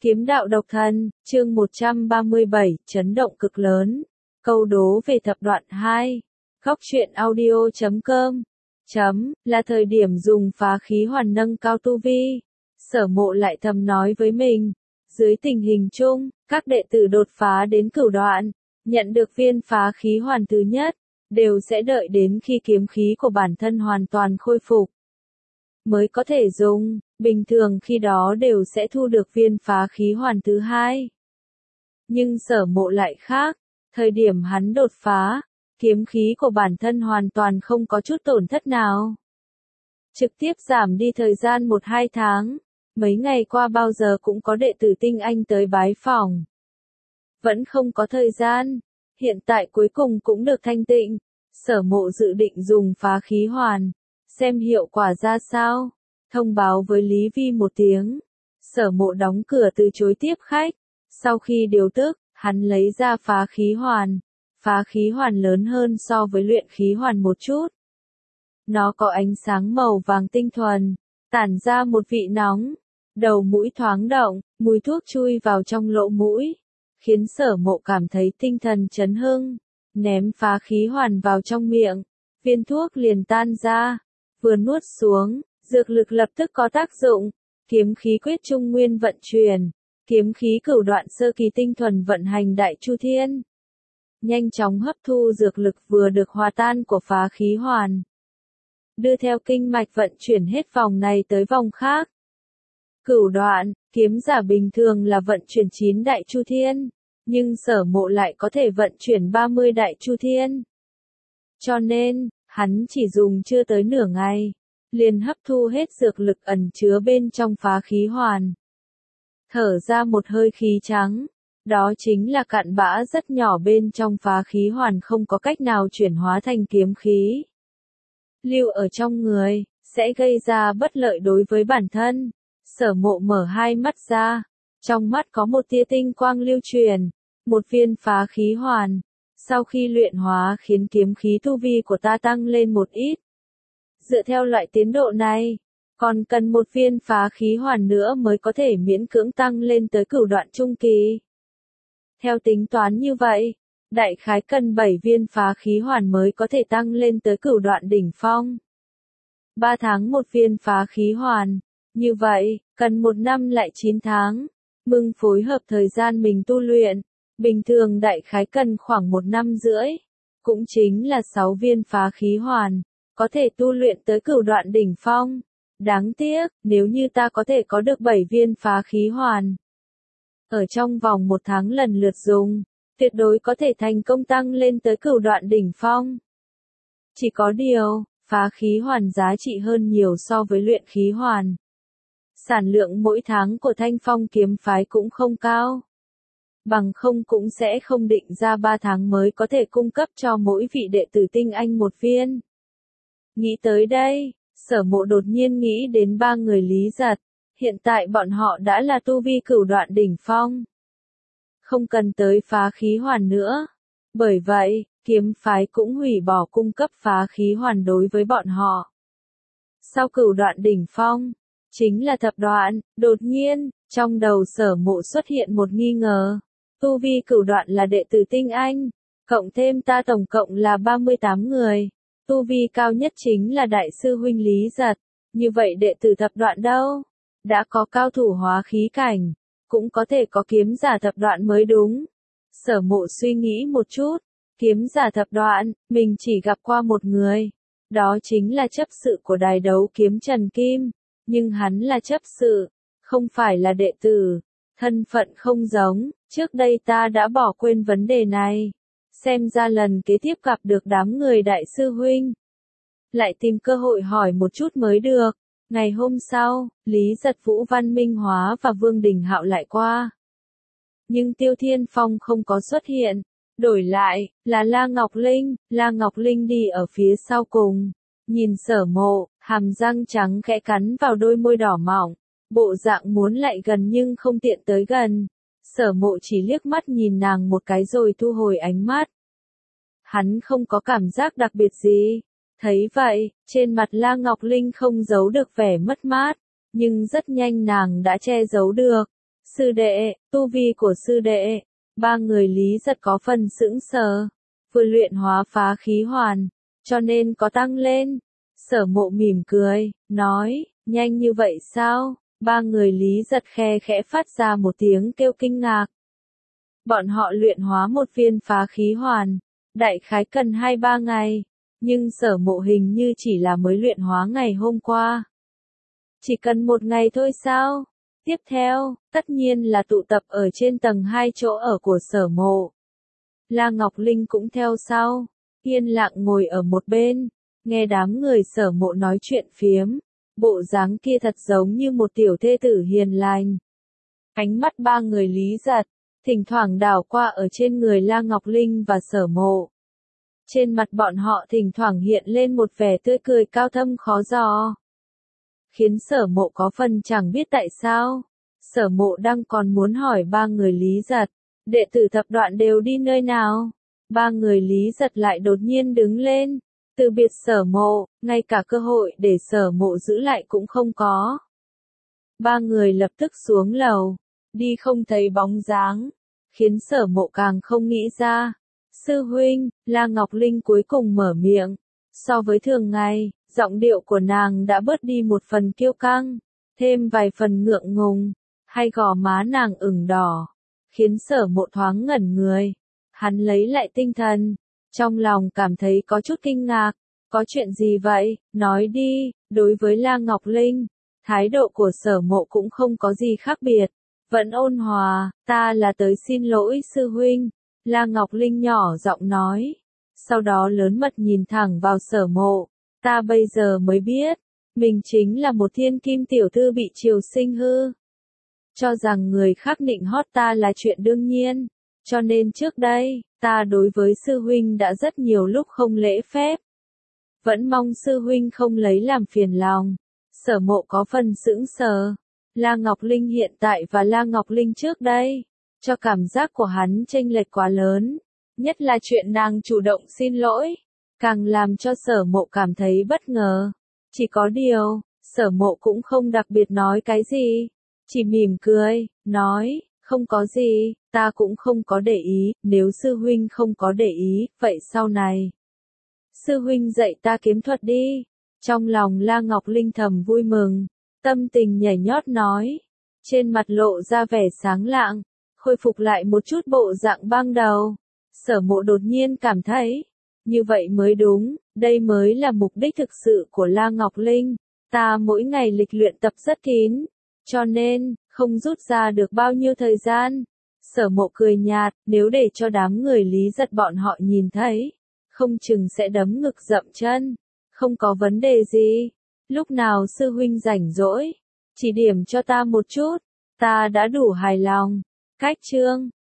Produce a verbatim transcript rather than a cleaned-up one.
Kiếm đạo độc thân, chương một trăm ba mươi bảy, chấn động cực lớn. Câu đố về thập đoạn hai. Góc truyện audio chấm com. Chấm, là thời điểm dùng phá khí hoàn nâng cao tu vi. Sở Mộ lại thầm nói với mình. Dưới tình hình chung, các đệ tử đột phá đến cửu đoạn, nhận được viên phá khí hoàn thứ nhất, đều sẽ đợi đến khi kiếm khí của bản thân hoàn toàn khôi phục mới có thể dùng, bình thường khi đó đều sẽ thu được viên phá khí hoàn thứ hai. Nhưng Sở Mộ lại khác, thời điểm hắn đột phá, kiếm khí của bản thân hoàn toàn không có chút tổn thất nào. Trực tiếp giảm đi thời gian một hai tháng, mấy ngày qua bao giờ cũng có đệ tử tinh anh tới bái phỏng. Vẫn không có thời gian, hiện tại cuối cùng cũng được thanh tịnh, Sở Mộ dự định dùng phá khí hoàn. Xem hiệu quả ra sao, thông báo với Lý Vi một tiếng. Sở Mộ đóng cửa từ chối tiếp khách. Sau khi điều tức, hắn lấy ra phá khí hoàn. Phá khí hoàn lớn hơn so với luyện khí hoàn một chút. Nó có ánh sáng màu vàng tinh thuần, tản ra một vị nóng. Đầu mũi thoáng động, mùi thuốc chui vào trong lỗ mũi, khiến Sở Mộ cảm thấy tinh thần chấn hưng. Ném phá khí hoàn vào trong miệng, viên thuốc liền tan ra. Vừa nuốt xuống, dược lực lập tức có tác dụng, kiếm khí quyết trung nguyên vận chuyển, kiếm khí cửu đoạn sơ kỳ tinh thuần vận hành đại chu thiên. Nhanh chóng hấp thu dược lực vừa được hòa tan của phá khí hoàn. Đưa theo kinh mạch vận chuyển hết vòng này tới vòng khác. Cửu đoạn, kiếm giả bình thường là vận chuyển chín đại chu thiên, nhưng Sở Mộ lại có thể vận chuyển ba mươi đại chu thiên. Cho nên, hắn chỉ dùng chưa tới nửa ngày, liền hấp thu hết dược lực ẩn chứa bên trong phá khí hoàn. Thở ra một hơi khí trắng, đó chính là cặn bã rất nhỏ bên trong phá khí hoàn không có cách nào chuyển hóa thành kiếm khí. Lưu ở trong người, sẽ gây ra bất lợi đối với bản thân. Sở Mộ mở hai mắt ra, trong mắt có một tia tinh quang lưu truyền, một viên phá khí hoàn. Sau khi luyện hóa khiến kiếm khí tu vi của ta tăng lên một ít. Dựa theo loại tiến độ này, còn cần một viên phá khí hoàn nữa mới có thể miễn cưỡng tăng lên tới cửu đoạn trung kỳ. Theo tính toán như vậy, đại khái cần bảy viên phá khí hoàn mới có thể tăng lên tới cửu đoạn đỉnh phong. ba tháng một viên phá khí hoàn, như vậy, cần một năm lại chín tháng. Mừng phối hợp thời gian mình tu luyện. Bình thường đại khái cần khoảng một năm rưỡi, cũng chính là sáu viên phá khí hoàn, có thể tu luyện tới cửu đoạn đỉnh phong. Đáng tiếc, nếu như ta có thể có được bảy viên phá khí hoàn, ở trong vòng một tháng lần lượt dùng, tuyệt đối có thể thành công tăng lên tới cửu đoạn đỉnh phong. Chỉ có điều, phá khí hoàn giá trị hơn nhiều so với luyện khí hoàn. Sản lượng mỗi tháng của Thanh Phong kiếm phái cũng không cao. Bằng không cũng sẽ không định ra ba tháng mới có thể cung cấp cho mỗi vị đệ tử tinh anh một viên. Nghĩ tới đây, Sở Mộ đột nhiên nghĩ đến ba người Lý Giật, hiện tại bọn họ đã là tu vi cửu đoạn đỉnh phong. Không cần tới phá khí hoàn nữa. Bởi vậy, kiếm phái cũng hủy bỏ cung cấp phá khí hoàn đối với bọn họ. Sau cửu đoạn đỉnh phong, chính là thập đoạn. Đột nhiên, trong đầu Sở Mộ xuất hiện một nghi ngờ. Tu vi cửu đoạn là đệ tử tinh anh, cộng thêm ta tổng cộng là ba mươi tám người. Tu vi cao nhất chính là đại sư huynh Lý Giật. Như vậy đệ tử thập đoạn đâu? Đã có cao thủ hóa khí cảnh, cũng có thể có kiếm giả thập đoạn mới đúng. Sở Mộ suy nghĩ một chút, kiếm giả thập đoạn, mình chỉ gặp qua một người. Đó chính là chấp sự của đài đấu kiếm Trần Kim, nhưng hắn là chấp sự, không phải là đệ tử. Thân phận không giống, trước đây ta đã bỏ quên vấn đề này. Xem ra lần kế tiếp gặp được đám người đại sư huynh, lại tìm cơ hội hỏi một chút mới được. Ngày hôm sau, Lý Giật, Vũ Văn Minh Hóa và Vương Đình Hạo lại qua. Nhưng Tiêu Thiên Phong không có xuất hiện. Đổi lại, là La Ngọc Linh. La Ngọc Linh đi ở phía sau cùng. Nhìn Sở Mộ, hàm răng trắng khẽ cắn vào đôi môi đỏ mỏng. Bộ dạng muốn lại gần nhưng không tiện tới gần. Sở Mộ chỉ liếc mắt nhìn nàng một cái rồi thu hồi ánh mắt. Hắn không có cảm giác đặc biệt gì. Thấy vậy, trên mặt La Ngọc Linh không giấu được vẻ mất mát. Nhưng rất nhanh nàng đã che giấu được. Sư đệ, tu vi của sư đệ. Ba người Lý Giật có phần sững sờ. Vừa luyện hóa phá khí hoàn, cho nên có tăng lên. Sở Mộ mỉm cười, nói, nhanh như vậy sao? Ba người Lý Giật khe khẽ phát ra một tiếng kêu kinh ngạc. Bọn họ luyện hóa một viên phá khí hoàn, đại khái cần hai ba ngày, nhưng Sở Mộ hình như chỉ là mới luyện hóa ngày hôm qua. Chỉ cần một ngày thôi sao? Tiếp theo, tất nhiên là tụ tập ở trên tầng hai chỗ ở của Sở Mộ. La Ngọc Linh cũng theo sau, yên lặng ngồi ở một bên, nghe đám người Sở Mộ nói chuyện phiếm, bộ dáng kia thật giống như một tiểu thê tử hiền lành. Ánh mắt ba người Lý Giật, thỉnh thoảng đảo qua ở trên người La Ngọc Linh và Sở Mộ. Trên mặt bọn họ thỉnh thoảng hiện lên một vẻ tươi cười cao thâm khó dò. Khiến Sở Mộ có phần chẳng biết tại sao. Sở Mộ đang còn muốn hỏi ba người Lý Giật, đệ tử thập đoạn đều đi nơi nào? Ba người Lý Giật lại đột nhiên đứng lên, từ biệt Sở Mộ, ngay cả cơ hội để Sở Mộ giữ lại cũng không có. Ba người lập tức xuống lầu, đi không thấy bóng dáng, khiến Sở Mộ càng không nghĩ ra. Sư huynh, La Ngọc Linh cuối cùng mở miệng, so với thường ngày, giọng điệu của nàng đã bớt đi một phần kiêu căng, thêm vài phần ngượng ngùng, hai gò má nàng ửng đỏ, khiến Sở Mộ thoáng ngẩn người. Hắn lấy lại tinh thần, trong lòng cảm thấy có chút kinh ngạc, có chuyện gì vậy, nói đi. Đối với La Ngọc Linh, thái độ của Sở Mộ cũng không có gì khác biệt, vẫn ôn hòa, ta là tới xin lỗi sư huynh. La Ngọc Linh nhỏ giọng nói, sau đó lớn mật nhìn thẳng vào Sở Mộ, ta bây giờ mới biết, mình chính là một thiên kim tiểu thư bị triều sinh hư. Cho rằng người khác nịnh hót ta là chuyện đương nhiên, cho nên trước đây, ta đối với sư huynh đã rất nhiều lúc không lễ phép. Vẫn mong sư huynh không lấy làm phiền lòng. Sở Mộ có phần sững sờ. La Ngọc Linh hiện tại và La Ngọc Linh trước đây, cho cảm giác của hắn chênh lệch quá lớn. Nhất là chuyện nàng chủ động xin lỗi, càng làm cho Sở Mộ cảm thấy bất ngờ. Chỉ có điều, Sở Mộ cũng không đặc biệt nói cái gì, chỉ mỉm cười, nói, không có gì, ta cũng không có để ý, nếu sư huynh không có để ý, vậy sau này, sư huynh dạy ta kiếm thuật đi. Trong lòng La Ngọc Linh thầm vui mừng, tâm tình nhảy nhót nói, trên mặt lộ ra vẻ sáng lạng, khôi phục lại một chút bộ dạng ban đầu. Sở Mộ đột nhiên cảm thấy, như vậy mới đúng, đây mới là mục đích thực sự của La Ngọc Linh. Ta mỗi ngày lịch luyện tập rất kín, cho nên, không rút ra được bao nhiêu thời gian. Sở Mộ cười nhạt, nếu để cho đám người Lý Giật bọn họ nhìn thấy, không chừng sẽ đấm ngực dậm chân. Không có vấn đề gì. Lúc nào sư huynh rảnh rỗi, chỉ điểm cho ta một chút, ta đã đủ hài lòng. Cách chương